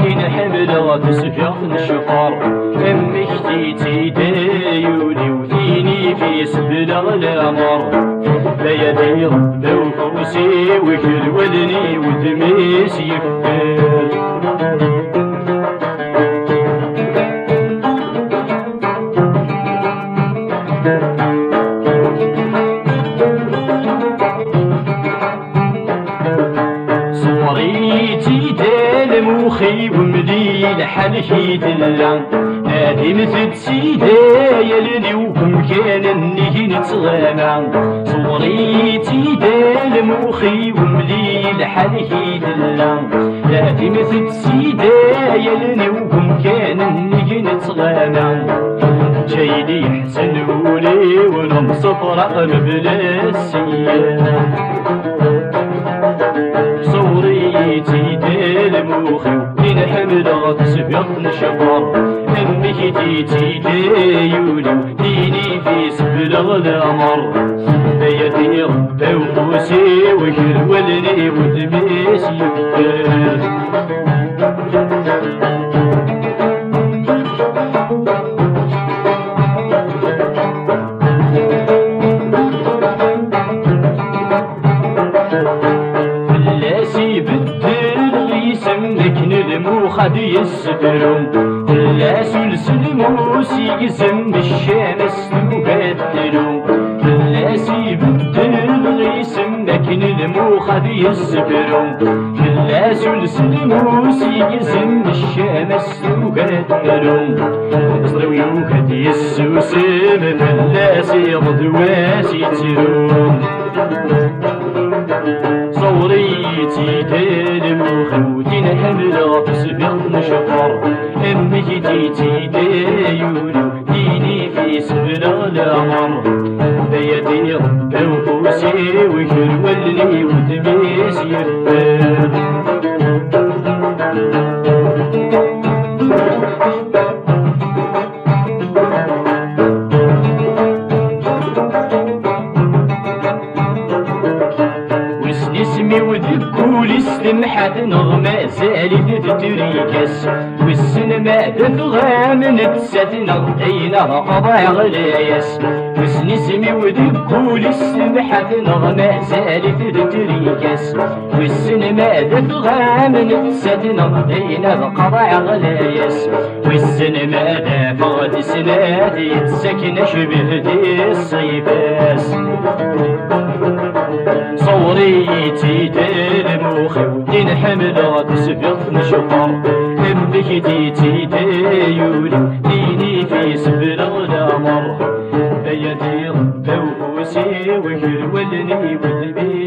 دين حمل تسفيق الشفار أمك تيتي دايولي وثيني في سبل الأمر بيدي رب وفوسي وكل ولني ودميس يفكر صوريتي دال مخي ومليل حلشي دلان هادي مثل سيدايا لليوم كان اني نتغنى صوريتي دال مخي ومليل حلشي دلان هادي مثل سيدايا لليوم كان اني نتغنى جايلي حسنولي ونمصف رقم بلا السيان صوريتي دال مخي دين حمل تسبق نشفر أمك تيتي دايولي وديني في سبل الأمر بيدي رب وفوسي وكل ولني ودميس يفكر الموخد يسفرون لا سلسل موسي يزم الشمس مبدلون لا سيبدل غيسم لكن الموخد يسفرون لا سلسل موسي يزم الشمس مبدلون اصلو يوكد يسوسم فلاسي غدواسي ترون صوريتي تلمخ ودين حمل تسبق نشفر أمك تيتي دايولي ديني في سبل الأمر بيدي رب وفوسي وكل ولني ودميس يفر اسمي وذكول السمحة نغمة زالت تتريكس والسنما دفغا من تساتنا عينها قضايا غلايس وسن اسمي وذكول السمحة نغمة زالت تتريكس والسنما دفغا من تساتنا عينها قضايا غلايس والسنما دافغت سنادي تسكن شبه دي الصيفاس صوريتي تلمخي ودين حمل تسبق نشفر أمك تيتي دايولي ديني في سبل الأمر بيدي رب وفوسي وكل ولني ودمي